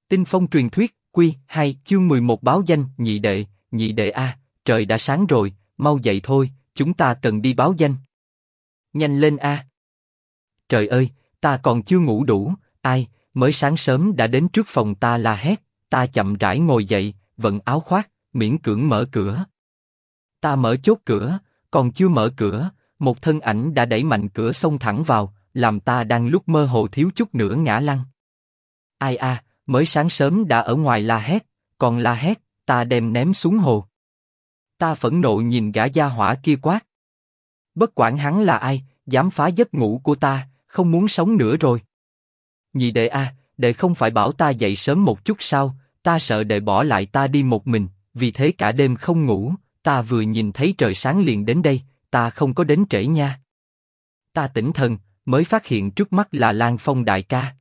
Tinh phong truyền thuyết, Quy 2, chương 11 báo danh. Nhị đệ a, trời đã sáng rồi, mau dậy thôi, chúng ta cần đi báo danh. Nhanh lên a. Trời ơi, ta còn chưa ngủ đủ, ai, mới sáng sớm đã đến trước phòng ta la hét, ta chậm rãi ngồi dậy, vận áo khoác, miễn cưỡng mở cửa. Ta mở chốt cửa, còn chưa mở cửa, một thân ảnh đã đẩy mạnh cửa xông thẳng vào, làm ta đang lúc mơ hồ thiếu chút nữa ngã lăn. Ai a, mới sáng sớm đã ở ngoài la hét, còn la hét, ta đem ném xuống hồ. Ta phẫn nộ nhìn gã gia hỏa kia quát. Bất quản hắn là ai, dám phá giấc ngủ của ta, không muốn sống nữa rồi. Nhị đệ a, đệ không phải bảo ta dậy sớm một chút sao? Ta sợ đệ bỏ lại ta đi một mình, vì thế cả đêm không ngủ. Ta vừa nhìn thấy trời sáng liền đến đây, ta không có đến trễ nha. Ta tỉnh thần, mới phát hiện trước mắt là Lan Phong đại ca.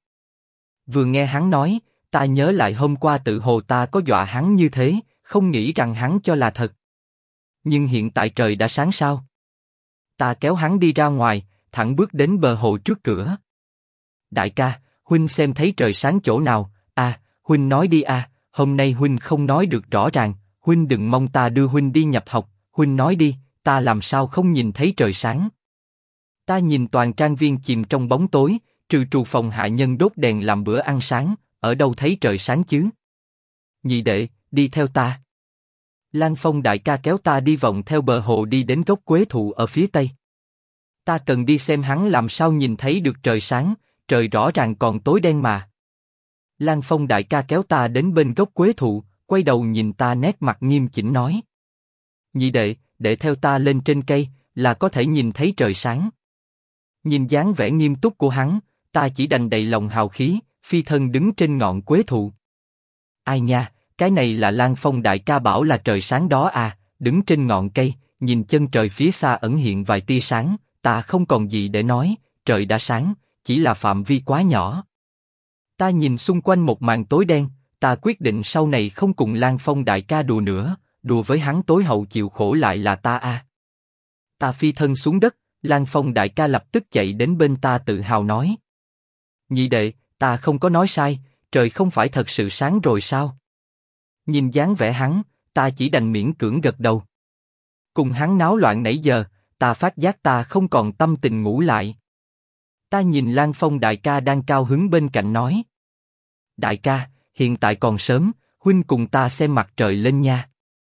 Vừa nghe hắn nói, ta nhớ lại hôm qua tự hồ ta có dọa hắn như thế, không nghĩ rằng hắn cho là thật. Nhưng hiện tại trời đã sáng sao? Ta kéo hắn đi ra ngoài, thẳng bước đến bờ hồ trước cửa. Đại ca, huynh xem thấy trời sáng chỗ nào? À, huynh nói đi à, hôm nay huynh không nói được rõ ràng, huynh đừng mong ta đưa huynh đi nhập học, huynh nói đi, ta làm sao không nhìn thấy trời sáng? Ta nhìn toàn trang viên chìm trong bóng tối, trừ trù phòng hạ nhân đốt đèn làm bữa ăn sáng, ở đâu thấy trời sáng chứ? Nhị đệ, đi theo ta. Lan Phong đại ca kéo ta đi vòng theo bờ hồ đi đến gốc quế thụ ở phía tây. Ta cần đi xem hắn làm sao nhìn thấy được trời sáng, trời rõ ràng còn tối đen mà. Lan Phong đại ca kéo ta đến bên gốc quế thụ, quay đầu nhìn ta nét mặt nghiêm chỉnh nói. Nhị đệ, để theo ta lên trên cây, là có thể nhìn thấy trời sáng. Nhìn dáng vẻ nghiêm túc của hắn, ta chỉ đành đầy lòng hào khí, phi thân đứng trên ngọn quế thụ. Ai nha, cái này là Lan Phong đại ca bảo là trời sáng đó à? Đứng trên ngọn cây, nhìn chân trời phía xa ẩn hiện vài tia sáng, ta không còn gì để nói, trời đã sáng, chỉ là phạm vi quá nhỏ. Ta nhìn xung quanh một màn tối đen, ta quyết định sau này không cùng Lan Phong đại ca đùa nữa, đùa với hắn tối hậu chịu khổ lại là ta à. Ta phi thân xuống đất, Lan Phong đại ca lập tức chạy đến bên ta tự hào nói. Nhị đệ, ta không có nói sai, trời không phải thật sự sáng rồi sao? Nhìn dáng vẻ hắn, ta chỉ đành miễn cưỡng gật đầu. Cùng hắn náo loạn nãy giờ, ta phát giác ta không còn tâm tình ngủ lại. Ta nhìn Lan Phong đại ca đang cao hứng bên cạnh nói. Đại ca, hiện tại còn sớm, huynh cùng ta xem mặt trời lên nha.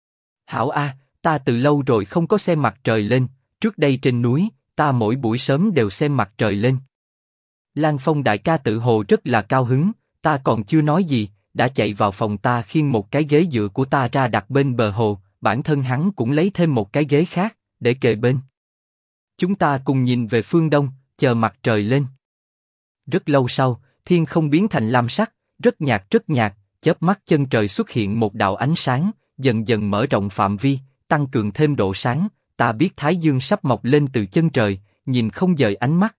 Hảo a, ta từ lâu rồi không có xem mặt trời lên, trước đây trên núi, ta mỗi buổi sớm đều xem mặt trời lên. Lan Phong đại ca tự hồ rất là cao hứng, ta còn chưa nói gì, đã chạy vào phòng ta khiêng một cái ghế dựa của ta ra đặt bên bờ hồ, bản thân hắn cũng lấy thêm một cái ghế khác, để kề bên. Chúng ta cùng nhìn về phương đông, chờ mặt trời lên. Rất lâu sau, thiên không biến thành lam sắc, rất nhạt, chớp mắt chân trời xuất hiện một đạo ánh sáng, dần dần mở rộng phạm vi, tăng cường thêm độ sáng, ta biết Thái Dương sắp mọc lên từ chân trời, nhìn không rời ánh mắt.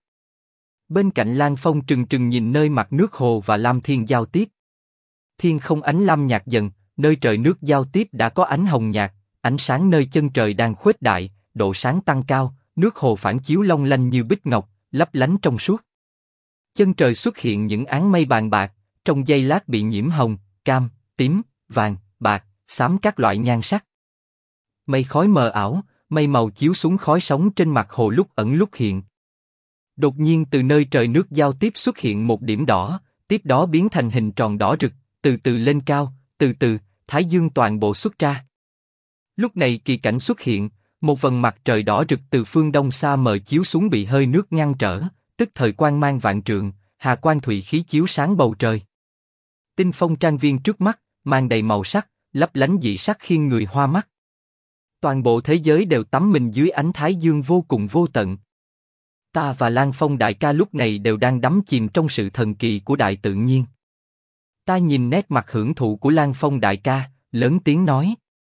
Bên cạnh Lan Phong trừng trừng nhìn nơi mặt nước hồ và lam thiên giao tiếp. Thiên không ánh lam nhạt dần, nơi trời nước giao tiếp đã có ánh hồng nhạt, ánh sáng nơi chân trời đang khuếch đại, độ sáng tăng cao, nước hồ phản chiếu long lanh như bích ngọc, lấp lánh trong suốt. Chân trời xuất hiện những áng mây bàn bạc, trong giây lát bị nhiễm hồng, cam, tím, vàng, bạc, xám các loại nhan sắc. Mây khói mờ ảo, mây màu chiếu xuống khói sóng trên mặt hồ lúc ẩn lúc hiện. Đột nhiên từ nơi trời nước giao tiếp xuất hiện một điểm đỏ, tiếp đó biến thành hình tròn đỏ rực, từ từ lên cao, từ từ, Thái Dương toàn bộ xuất ra. Lúc này kỳ cảnh xuất hiện, một vầng mặt trời đỏ rực từ phương đông xa mờ chiếu xuống bị hơi nước ngăn trở, tức thời quang mang vạn trượng, hà quang thủy khí chiếu sáng bầu trời. Tinh phong trang viên trước mắt, mang đầy màu sắc, lấp lánh dị sắc khiến người hoa mắt. Toàn bộ thế giới đều tắm mình dưới ánh Thái Dương vô cùng vô tận. Ta và Lan Phong đại ca lúc này đều đang đắm chìm trong sự thần kỳ của đại tự nhiên. Ta nhìn nét mặt hưởng thụ của Lan Phong đại ca, lớn tiếng nói.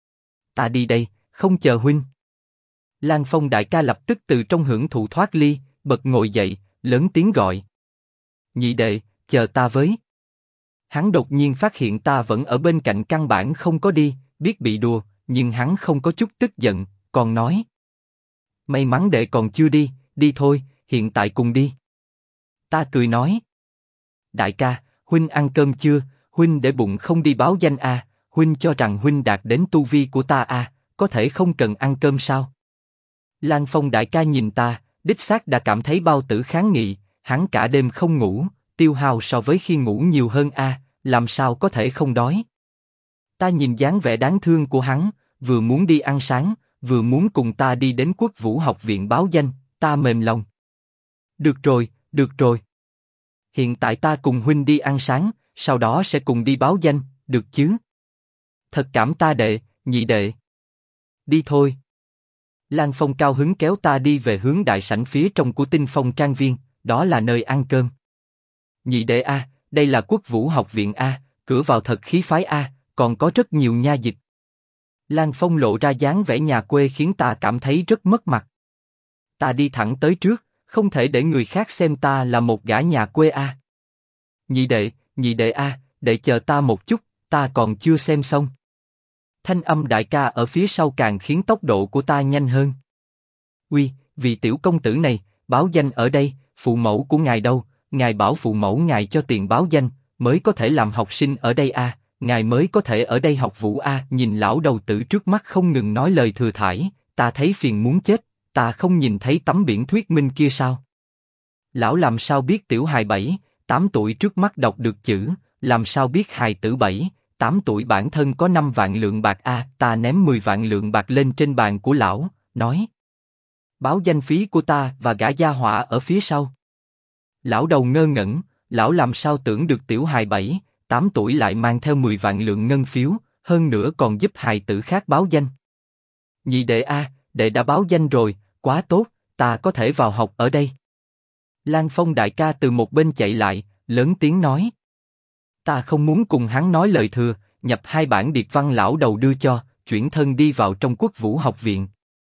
Ta đi đây, không chờ huynh. Lan Phong đại ca lập tức từ trong hưởng thụ thoát ly, bật ngồi dậy, lớn tiếng gọi. Nhị đệ, chờ ta với. Hắn đột nhiên phát hiện ta vẫn ở bên cạnh căn bản không có đi, biết bị đùa, nhưng hắn không có chút tức giận, còn nói. May mắn đệ còn chưa đi, đi thôi, hiện tại cùng đi. Ta cười nói. Đại ca, huynh ăn cơm chưa, huynh để bụng không đi báo danh à, huynh cho rằng huynh đạt đến tu vi của ta à, có thể không cần ăn cơm sao? Lan Phong đại ca nhìn ta, đích xác đã cảm thấy bao tử kháng nghị, hắn cả đêm không ngủ, tiêu hao so với khi ngủ nhiều hơn à, làm sao có thể không đói? Ta nhìn dáng vẻ đáng thương của hắn, vừa muốn đi ăn sáng, vừa muốn cùng ta đi đến Quốc Vũ học viện báo danh, ta mềm lòng. Được rồi, được rồi. Hiện tại ta cùng huynh đi ăn sáng, sau đó sẽ cùng đi báo danh, được chứ? Thật cảm ta đệ, nhị đệ. Đi thôi. Lan Phong cao hứng kéo ta đi về hướng đại sảnh phía trong của Tinh Phong Trang Viên, đó là nơi ăn cơm. Nhị đệ a, đây là Quốc Vũ học viện a, cửa vào thật khí phái a, còn có rất nhiều nha dịch. Lan Phong lộ ra dáng vẻ nhà quê khiến ta cảm thấy rất mất mặt. Ta đi thẳng tới trước, không thể để người khác xem ta là một gã nhà quê a. Nhị đệ a, để chờ ta một chút, ta còn chưa xem xong. Thanh âm đại ca ở phía sau càng khiến tốc độ của ta nhanh hơn. Uy, vị tiểu công tử này, báo danh ở đây, phụ mẫu của ngài đâu? Ngài bảo phụ mẫu ngài cho tiền báo danh, mới có thể làm học sinh ở đây a, ngài mới có thể ở đây học vũ a. Nhìn lão đầu tử trước mắt không ngừng nói lời thừa thãi, ta thấy phiền muốn chết. Ta không nhìn thấy tấm biển thuyết minh kia sao? Lão làm sao biết tiểu hài 7-8 tuổi trước mắt đọc được chữ, làm sao biết hài tử 7-8 tuổi bản thân có 5 vạn lượng bạc a? Ta ném 10 vạn lượng bạc lên trên bàn của lão, nói: báo danh phí của ta và gã gia hỏa ở phía sau. Lão đầu ngơ ngẩn, lão làm sao tưởng được tiểu hài 7-8 tuổi lại mang theo 10 vạn lượng ngân phiếu, hơn nữa còn giúp hài tử khác báo danh. Nhị đệ a, đệ đã báo danh rồi, quá tốt, ta có thể vào học ở đây. Lan Phong đại ca từ một bên chạy lại, lớn tiếng nói. Ta không muốn cùng hắn nói lời thừa, nhập 2 bản điệp văn lão đầu đưa cho, chuyển thân đi vào trong Quốc Vũ học viện.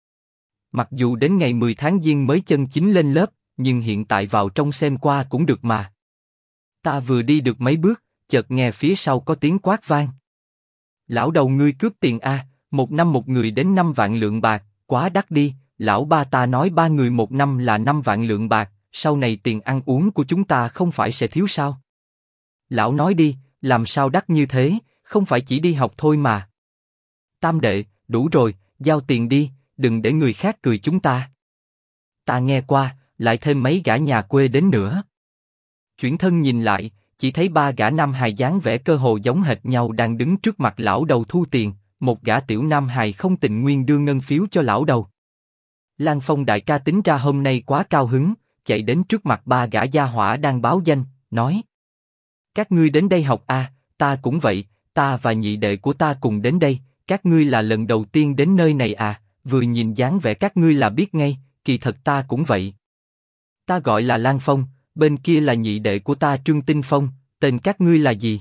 Mặc dù đến ngày 10 tháng Giêng mới chân chính lên lớp, nhưng hiện tại vào trong xem qua cũng được mà. Ta vừa đi được mấy bước, chợt nghe phía sau có tiếng quát vang. Lão đầu ngươi cướp tiền a, một năm một người đến 5 vạn lượng bạc, quá đắt đi. Lão ba ta nói 3 người một năm là 5 vạn lượng bạc, sau này tiền ăn uống của chúng ta không phải sẽ thiếu sao? Lão nói đi, làm sao đắt như thế, không phải chỉ đi học thôi mà. Tam đệ, đủ rồi, giao tiền đi, đừng để người khác cười chúng ta. Ta nghe qua, lại thêm mấy gã nhà quê đến nữa. Chuyển thân nhìn lại, chỉ thấy 3 gã nam hài dáng vẻ cơ hồ giống hệt nhau đang đứng trước mặt lão đầu thu tiền, một gã tiểu nam hài không tình nguyện đưa ngân phiếu cho lão đầu. Lan Phong đại ca tính ra hôm nay quá cao hứng, chạy đến trước mặt 3 gã gia hỏa đang báo danh, nói: các ngươi đến đây học à, ta cũng vậy, ta và nhị đệ của ta cùng đến đây, các ngươi là lần đầu tiên đến nơi này à? Vừa nhìn dáng vẻ các ngươi là biết ngay, kỳ thật ta cũng vậy. Ta gọi là Lan Phong, bên kia là nhị đệ của ta Trương Tinh Phong, tên các ngươi là gì?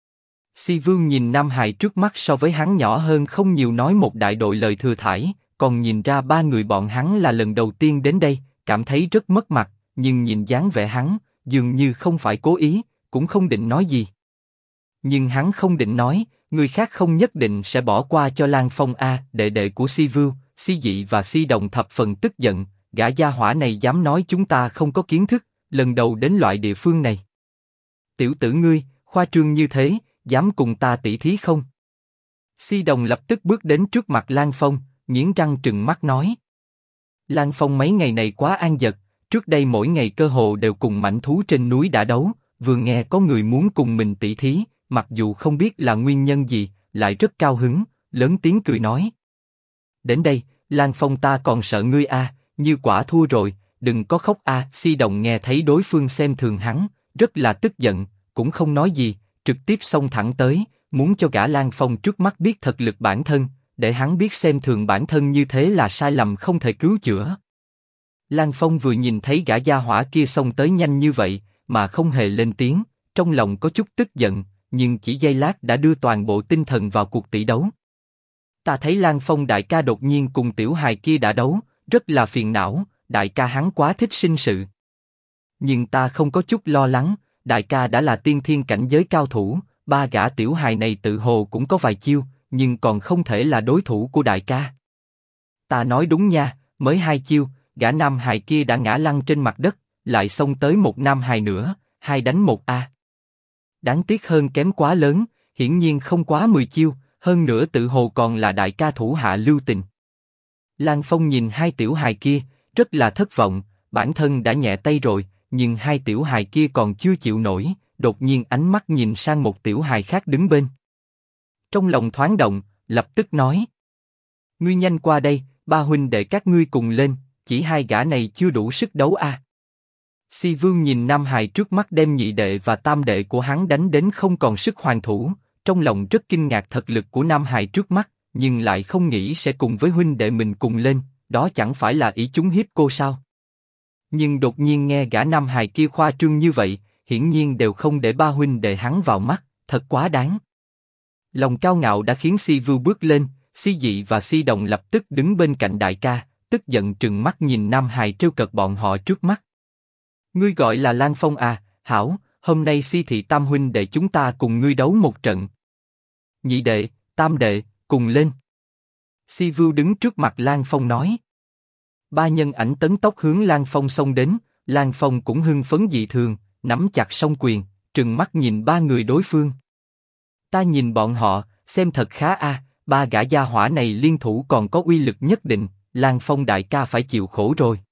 Si Vương nhìn Nam Hải trước mắt so với hắn nhỏ hơn không nhiều, nói một đại đội lời thừa thãi, còn nhìn ra 3 người bọn hắn là lần đầu tiên đến đây, cảm thấy rất mất mặt, nhưng nhìn dáng vẻ hắn, dường như không phải cố ý, cũng không định nói gì. Nhưng hắn không định nói, người khác không nhất định sẽ bỏ qua cho Lan Phong a. Đệ đệ của Si Vưu, Si Dị và Si Đồng thập phần tức giận, gã gia hỏa này dám nói chúng ta không có kiến thức, lần đầu đến loại địa phương này. Tiểu tử ngươi, khoa trương như thế, dám cùng ta tỉ thí không? Si Đồng lập tức bước đến trước mặt Lan Phong, nghiến răng trừng mắt nói. Lan Phong mấy ngày này quá an dật, trước đây mỗi ngày cơ hồ đều cùng mãnh thú trên núi đã đấu, vừa nghe có người muốn cùng mình tỉ thí, mặc dù không biết là nguyên nhân gì, lại rất cao hứng, lớn tiếng cười nói. Đến đây, Lan Phong ta còn sợ ngươi a, như quả thua rồi, đừng có khóc a. Si Đồng nghe thấy đối phương xem thường hắn, rất là tức giận, cũng không nói gì, trực tiếp xông thẳng tới, muốn cho gã Lan Phong trước mắt biết thực lực bản thân, để hắn biết xem thường bản thân như thế là sai lầm không thể cứu chữa. Lan Phong vừa nhìn thấy gã gia hỏa kia xông tới nhanh như vậy, mà không hề lên tiếng, trong lòng có chút tức giận, nhưng chỉ giây lát đã đưa toàn bộ tinh thần vào cuộc tỷ đấu. Ta thấy Lan Phong đại ca đột nhiên cùng tiểu hài kia đã đấu, rất là phiền não, đại ca hắn quá thích sinh sự. Nhưng ta không có chút lo lắng, đại ca đã là tiên thiên cảnh giới cao thủ, 3 gã tiểu hài này tự hồ cũng có vài chiêu, nhưng còn không thể là đối thủ của đại ca. Ta nói đúng nha, mới 2 chiêu, gã nam hài kia đã ngã lăn trên mặt đất, lại xông tới một nam hài nữa, 2 đánh 1 a. đáng tiếc hơn kém quá lớn, hiển nhiên không quá 10 chiêu, hơn nữa tự hồ còn là đại ca thủ hạ lưu tình. Lan Phong nhìn hai tiểu hài kia, rất là thất vọng, bản thân đã nhẹ tay rồi, nhưng hai tiểu hài kia còn chưa chịu nổi, đột nhiên ánh mắt nhìn sang một tiểu hài khác đứng bên. Trong lòng thoáng động, lập tức nói: ngươi nhanh qua đây, ba huynh đệ các ngươi cùng lên, chỉ hai gã này chưa đủ sức đấu a. Si Vương nhìn nam hài trước mắt đem nhị đệ và tam đệ của hắn đánh đến không còn sức hoàn thủ, trong lòng rất kinh ngạc thật lực của nam hài trước mắt, nhưng lại không nghĩ sẽ cùng với huynh đệ mình cùng lên, đó chẳng phải là ý chúng hiếp cô sao? Nhưng đột nhiên nghe gã nam hài kia khoa trương như vậy, hiển nhiên đều không để ba huynh đệ hắn vào mắt, thật quá đáng. Lòng cao ngạo đã khiến Si Vưu bước lên, Si Dị và Si Đồng lập tức đứng bên cạnh đại ca, tức giận trừng mắt nhìn nam hài trêu cợt bọn họ trước mắt. Ngươi gọi là Lan Phong à? Hảo, hôm nay Si thị tam huynh đệ chúng ta cùng ngươi đấu một trận. Nhị đệ, tam đệ, cùng lên. Si Vưu đứng trước mặt Lan Phong nói. Ba nhân ảnh tấn tốc hướng Lan Phong xông đến, Lan Phong cũng hưng phấn dị thường, nắm chặt song quyền, trừng mắt nhìn ba người đối phương. Ta nhìn bọn họ, xem thật khá a, ba gã gia hỏa này liên thủ còn có uy lực nhất định, Lan Phong đại ca phải chịu khổ rồi.